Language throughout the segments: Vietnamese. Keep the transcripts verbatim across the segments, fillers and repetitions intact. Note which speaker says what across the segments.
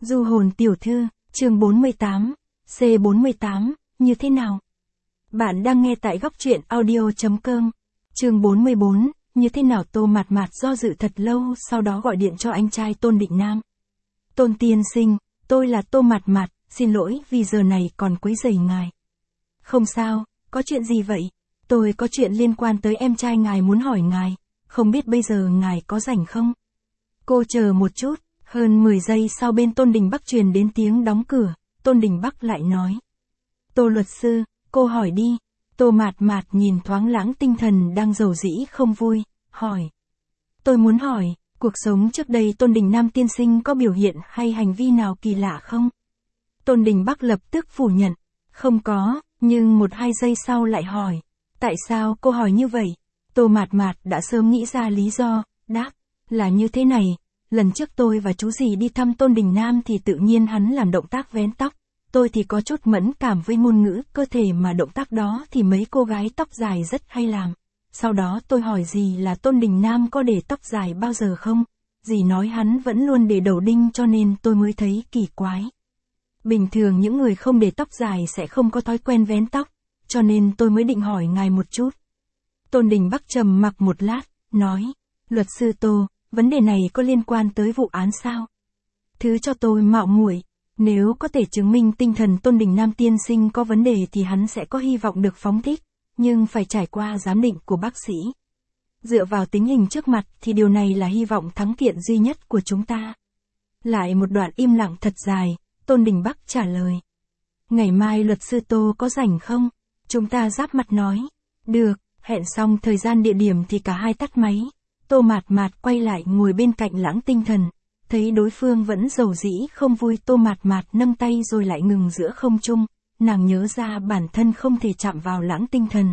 Speaker 1: Du hồn tiểu thư, chương bốn mươi tám, C bốn mươi tám, như thế nào? Bạn đang nghe tại góc truyện audio.com. Chương bốn mươi bốn, như thế nào? Tô Mạt Mạt do dự thật lâu, sau đó gọi điện cho anh trai Tôn Định Nam. Tôn tiên sinh, tôi là Tô Mạt Mạt, xin lỗi vì giờ này còn quấy rầy ngài. Không sao, có chuyện gì vậy? Tôi có chuyện liên quan tới em trai ngài muốn hỏi ngài, không biết bây giờ ngài có rảnh không? Cô chờ một chút, hơn mười giây sau bên Tôn Đình Bắc truyền đến tiếng đóng cửa, Tôn Đình Bắc lại nói. Tô luật sư, cô hỏi đi. Tô Mạt Mạt nhìn thoáng Lãng Tinh Thần đang rầu rĩ không vui, hỏi. Tôi muốn hỏi, cuộc sống trước đây Tôn Đình Nam tiên sinh có biểu hiện hay hành vi nào kỳ lạ không? Tôn Đình Bắc lập tức phủ nhận, không có, nhưng một hai giây sau lại hỏi. Tại sao cô hỏi như vậy? Tô Mạt Mạt đã sớm nghĩ ra lý do, đáp, là như thế này, lần trước tôi và chú dì đi thăm Tôn Đình Nam thì tự nhiên hắn làm động tác vén tóc, tôi thì có chút mẫn cảm với ngôn ngữ cơ thể mà động tác đó thì mấy cô gái tóc dài rất hay làm. Sau đó tôi hỏi dì là Tôn Đình Nam có để tóc dài bao giờ không? Dì nói hắn vẫn luôn để đầu đinh cho nên tôi mới thấy kỳ quái. Bình thường những người không để tóc dài sẽ không có thói quen vén tóc, cho nên tôi mới định hỏi ngài một chút. Tôn Đình Bắc trầm mặc một lát, nói, luật sư Tô, vấn đề này có liên quan tới vụ án sao? Thứ cho tôi mạo muội, nếu có thể chứng minh tinh thần Tôn Đình Nam tiên sinh có vấn đề thì hắn sẽ có hy vọng được phóng thích, nhưng phải trải qua giám định của bác sĩ. Dựa vào tình hình trước mặt thì điều này là hy vọng thắng kiện duy nhất của chúng ta. Lại một đoạn im lặng thật dài, Tôn Đình Bắc trả lời. Ngày mai luật sư Tô có rảnh không? Chúng ta giáp mặt nói. Được, hẹn xong thời gian địa điểm thì cả hai tắt máy. Tô Mạt Mạt quay lại ngồi bên cạnh Lãng Tinh Thần. Thấy đối phương vẫn rầu rĩ không vui, Tô Mạt Mạt nâng tay rồi lại ngừng giữa không trung. Nàng nhớ ra bản thân không thể chạm vào Lãng Tinh Thần.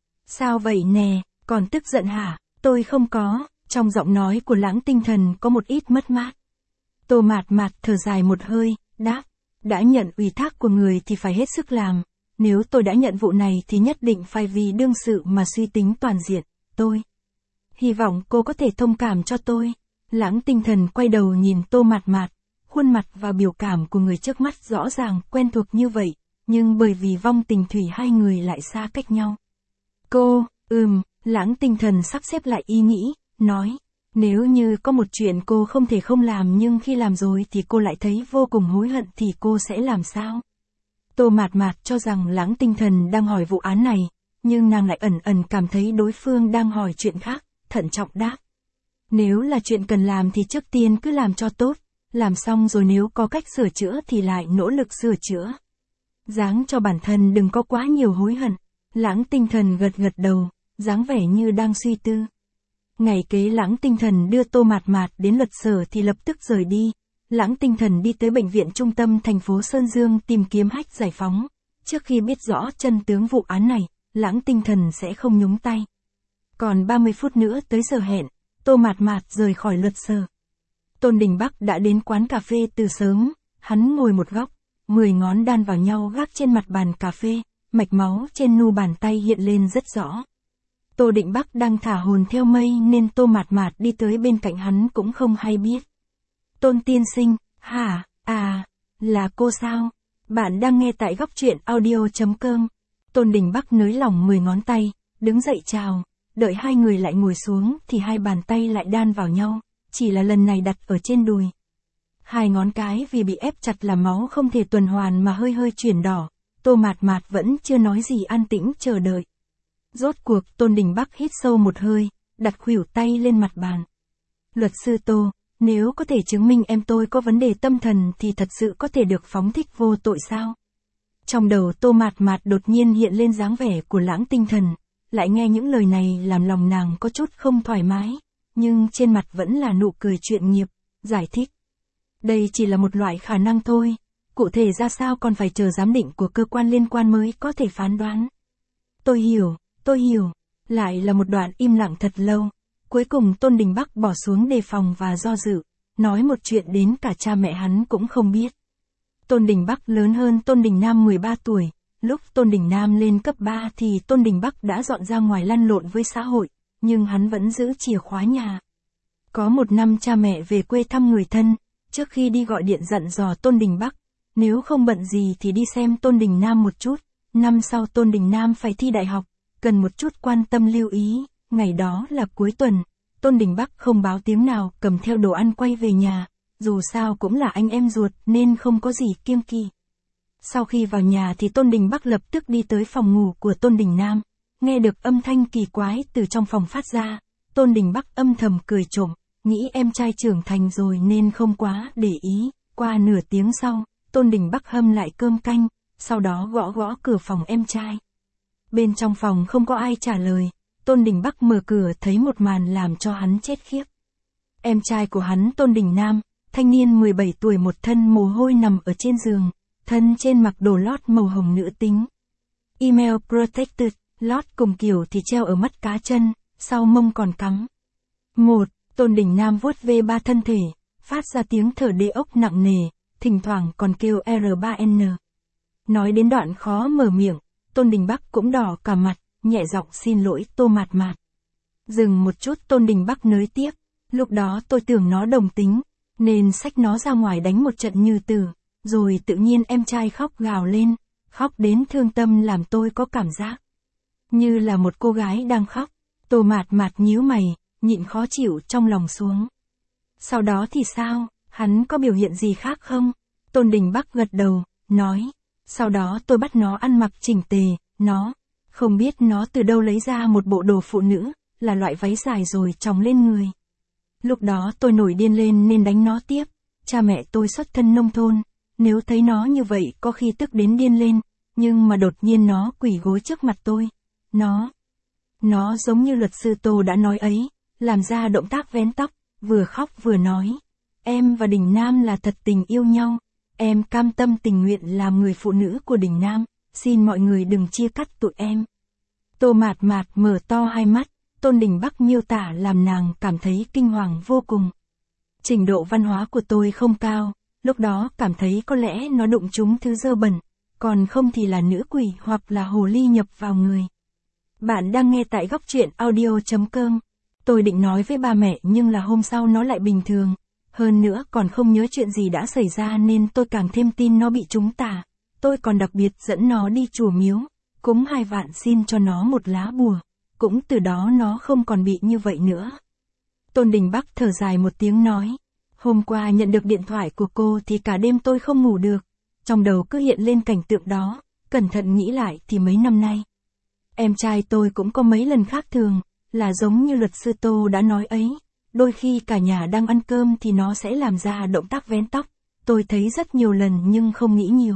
Speaker 1: Sao vậy nè, còn tức giận hả? Tôi không có. Trong giọng nói của Lãng Tinh Thần có một ít mất mát. Tô Mạt Mạt thở dài một hơi, đáp. Đã nhận ủy thác của người thì phải hết sức làm. Nếu tôi đã nhận vụ này thì nhất định phải vì đương sự mà suy tính toàn diện. Tôi hy vọng cô có thể thông cảm cho tôi. Lãng Tinh Thần quay đầu nhìn Tô Mạt Mạt. Khuôn mặt và biểu cảm của người trước mắt rõ ràng quen thuộc như vậy, nhưng bởi vì vong tình thủy hai người lại xa cách nhau. Cô, ừm, Lãng Tinh Thần sắp xếp lại ý nghĩ, nói. Nếu như có một chuyện cô không thể không làm nhưng khi làm rồi thì cô lại thấy vô cùng hối hận thì cô sẽ làm sao? Tô Mạt Mạt cho rằng Lãng Tinh Thần đang hỏi vụ án này, nhưng nàng lại ẩn ẩn cảm thấy đối phương đang hỏi chuyện khác, thận trọng đáp. Nếu là chuyện cần làm thì trước tiên cứ làm cho tốt, làm xong rồi nếu có cách sửa chữa thì lại nỗ lực sửa chữa. Dáng cho bản thân đừng có quá nhiều hối hận. Lãng Tinh Thần gật gật đầu, dáng vẻ như đang suy tư. Ngày kế Lãng Tinh Thần đưa Tô Mạt Mạt đến luật sở thì lập tức rời đi. Lãng Tinh Thần đi tới bệnh viện trung tâm thành phố Sơn Dương tìm kiếm Hách Giải Phóng. Trước khi biết rõ chân tướng vụ án này, Lãng Tinh Thần sẽ không nhúng tay. Còn ba mươi phút nữa tới giờ hẹn, Tô Mạt Mạt rời khỏi luật sở. Tôn Đình Bắc đã đến quán cà phê từ sớm, hắn ngồi một góc, mười ngón đan vào nhau gác trên mặt bàn cà phê, mạch máu trên nu bàn tay hiện lên rất rõ. Tô Định Bắc đang thả hồn theo mây nên Tô Mạt Mạt đi tới bên cạnh hắn cũng không hay biết. Tôn tiên sinh, hả, à, là cô sao? Bạn đang nghe tại góc truyện audio.com. Tôn Đình Bắc nới lỏng mười ngón tay, đứng dậy chào, đợi hai người lại ngồi xuống thì hai bàn tay lại đan vào nhau, chỉ là lần này đặt ở trên đùi. Hai ngón cái vì bị ép chặt là máu không thể tuần hoàn mà hơi hơi chuyển đỏ, Tô Mạt Mạt vẫn chưa nói gì, an tĩnh chờ đợi. Rốt cuộc Tôn Đình Bắc hít sâu một hơi, đặt khuỷu tay lên mặt bàn. Luật sư Tô, nếu có thể chứng minh em tôi có vấn đề tâm thần thì thật sự có thể được phóng thích vô tội sao? Trong đầu Tô Mạt Mạt đột nhiên hiện lên dáng vẻ của Lãng Tinh Thần, lại nghe những lời này làm lòng nàng có chút không thoải mái, nhưng trên mặt vẫn là nụ cười chuyện nghiệp, giải thích. Đây chỉ là một loại khả năng thôi, cụ thể ra sao còn phải chờ giám định của cơ quan liên quan mới có thể phán đoán. Tôi hiểu, tôi hiểu, lại là một đoạn im lặng thật lâu, cuối cùng Tôn Đình Bắc bỏ xuống đề phòng và do dự, nói một chuyện đến cả cha mẹ hắn cũng không biết. Tôn Đình Bắc lớn hơn Tôn Đình Nam mười ba tuổi, lúc Tôn Đình Nam lên cấp ba thì Tôn Đình Bắc đã dọn ra ngoài lăn lộn với xã hội, nhưng hắn vẫn giữ chìa khóa nhà. Có một năm cha mẹ về quê thăm người thân, trước khi đi gọi điện dặn dò Tôn Đình Bắc, nếu không bận gì thì đi xem Tôn Đình Nam một chút, năm sau Tôn Đình Nam phải thi đại học, cần một chút quan tâm lưu ý, ngày đó là cuối tuần, Tôn Đình Bắc không báo tiếng nào cầm theo đồ ăn quay về nhà, dù sao cũng là anh em ruột nên không có gì kiêng kỵ. Sau khi vào nhà thì Tôn Đình Bắc lập tức đi tới phòng ngủ của Tôn Đình Nam, nghe được âm thanh kỳ quái từ trong phòng phát ra, Tôn Đình Bắc âm thầm cười trộm, nghĩ em trai trưởng thành rồi nên không quá để ý, qua nửa tiếng sau, Tôn Đình Bắc hâm lại cơm canh, sau đó gõ gõ cửa phòng em trai. Bên trong phòng không có ai trả lời, Tôn Đình Bắc mở cửa thấy một màn làm cho hắn chết khiếp. Em trai của hắn Tôn Đình Nam, thanh niên mười bảy tuổi một thân mồ hôi nằm ở trên giường, thân trên mặc đồ lót màu hồng nữ tính. Email protected, lót cùng kiểu thì treo ở mắt cá chân, sau mông còn cắm. Một, Tôn Đình Nam vuốt ve ba thân thể, phát ra tiếng thở đê ốc nặng nề, thỉnh thoảng còn kêu R ba N. Nói đến đoạn khó mở miệng, Tôn Đình Bắc cũng đỏ cả mặt, nhẹ giọng xin lỗi Tô Mạt Mạt. Dừng một chút Tôn Đình Bắc nới tiếp, lúc đó tôi tưởng nó đồng tính, nên xách nó ra ngoài đánh một trận như tử, rồi tự nhiên em trai khóc gào lên, khóc đến thương tâm làm tôi có cảm giác như là một cô gái đang khóc. Tô Mạt Mạt nhíu mày, nhịn khó chịu trong lòng xuống. Sau đó thì sao, hắn có biểu hiện gì khác không? Tôn Đình Bắc gật đầu, nói, sau đó tôi bắt nó ăn mặc chỉnh tề, nó, không biết nó từ đâu lấy ra một bộ đồ phụ nữ, là loại váy dài rồi tròng lên người. Lúc đó tôi nổi điên lên nên đánh nó tiếp, cha mẹ tôi xuất thân nông thôn, nếu thấy nó như vậy có khi tức đến điên lên, nhưng mà đột nhiên nó quỳ gối trước mặt tôi. Nó, nó giống như luật sư Tô đã nói ấy, làm ra động tác vén tóc, vừa khóc vừa nói, em và Đình Nam là thật tình yêu nhau, em cam tâm tình nguyện làm người phụ nữ của Đình Nam, xin mọi người đừng chia cắt tụi em. Tô Mạt Mạt mở to hai mắt, Tôn Đình Bắc miêu tả làm nàng cảm thấy kinh hoàng vô cùng. Trình độ văn hóa của tôi không cao, lúc đó cảm thấy có lẽ nó đụng trúng thứ dơ bẩn, còn không thì là nữ quỷ hoặc là hồ ly nhập vào người. Bạn đang nghe tại góc truyện audio chấm com. Tôi định nói với ba mẹ nhưng là hôm sau nó lại bình thường. Hơn nữa còn không nhớ chuyện gì đã xảy ra nên tôi càng thêm tin nó bị trúng tà. Tôi còn đặc biệt dẫn nó đi chùa miếu, cúng hai vạn xin cho nó một lá bùa. Cũng từ đó nó không còn bị như vậy nữa. Tôn Đình Bắc thở dài một tiếng nói. Hôm qua nhận được điện thoại của cô thì cả đêm tôi không ngủ được. Trong đầu cứ hiện lên cảnh tượng đó, cẩn thận nghĩ lại thì mấy năm nay. Em trai tôi cũng có mấy lần khác thường, là giống như luật sư Tô đã nói ấy. Đôi khi cả nhà đang ăn cơm thì nó sẽ làm ra động tác vén tóc. Tôi thấy rất nhiều lần nhưng không nghĩ nhiều.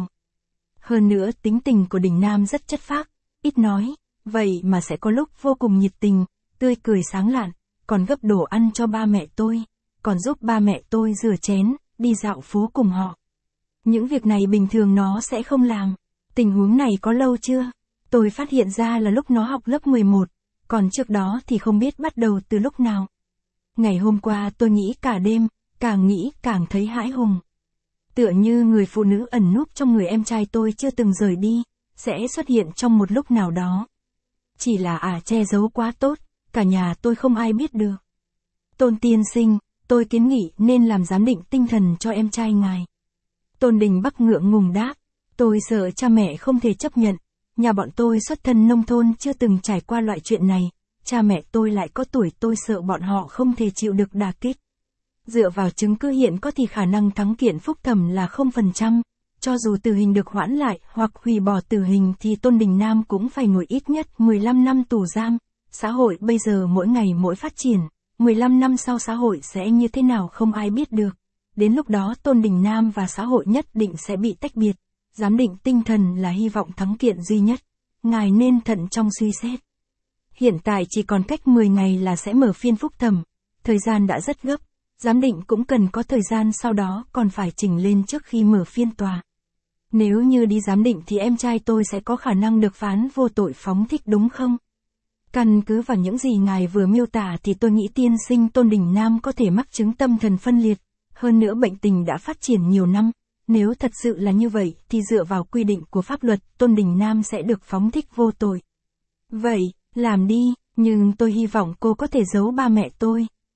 Speaker 1: Hơn nữa tính tình của Đình Nam rất chất phác, ít nói, vậy mà sẽ có lúc vô cùng nhiệt tình, tươi cười sáng lạn, còn gấp đồ ăn cho ba mẹ tôi, còn giúp ba mẹ tôi rửa chén, đi dạo phố cùng họ. Những việc này bình thường nó sẽ không làm. Tình huống này có lâu chưa? Tôi phát hiện ra là lúc nó học lớp mười một, còn trước đó thì không biết bắt đầu từ lúc nào. Ngày hôm qua tôi nghĩ cả đêm, càng nghĩ càng thấy hãi hùng. Tựa như người phụ nữ ẩn núp trong người em trai tôi chưa từng rời đi, sẽ xuất hiện trong một lúc nào đó. Chỉ là ả à, che giấu quá tốt, cả nhà tôi không ai biết được. Tôn tiên sinh, tôi kiến nghị nên làm giám định tinh thần cho em trai ngài. Tôn Đình Bắc ngượng ngùng đáp, tôi sợ cha mẹ không thể chấp nhận, nhà bọn tôi xuất thân nông thôn chưa từng trải qua loại chuyện này, cha mẹ tôi lại có tuổi tôi sợ bọn họ không thể chịu được đả kích. Dựa vào chứng cứ hiện có thì khả năng thắng kiện phúc thẩm là không phần trăm, cho dù tử hình được hoãn lại hoặc hủy bỏ tử hình thì Tôn Đình Nam cũng phải ngồi ít nhất mười lăm năm tù giam. Xã hội bây giờ mỗi ngày mỗi phát triển, mười lăm năm sau xã hội sẽ như thế nào không ai biết được. Đến lúc đó Tôn Đình Nam và xã hội nhất định sẽ bị tách biệt. Giám định tinh thần là hy vọng thắng kiện duy nhất. Ngài nên thận trong suy xét. Hiện tại chỉ còn cách mười ngày là sẽ mở phiên phúc thẩm. Thời gian đã rất gấp. Giám định cũng cần có thời gian sau đó còn phải chỉnh lên trước khi mở phiên tòa. Nếu như đi giám định thì em trai tôi sẽ có khả năng được phán vô tội phóng thích đúng không? Căn cứ vào những gì ngài vừa miêu tả thì tôi nghĩ tiên sinh Tôn Đình Nam có thể mắc chứng tâm thần phân liệt. Hơn nữa bệnh tình đã phát triển nhiều năm. Nếu thật sự là như vậy thì dựa vào quy định của pháp luật Tôn Đình Nam sẽ được phóng thích vô tội. Vậy, làm đi, nhưng tôi hy vọng cô có thể giấu ba mẹ tôi.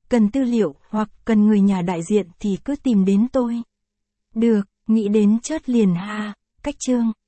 Speaker 1: cần tư liệu hoặc cần người nhà đại diện thì cứ tìm đến tôi. Được, nghĩ đến chớt liền ha, cách chương.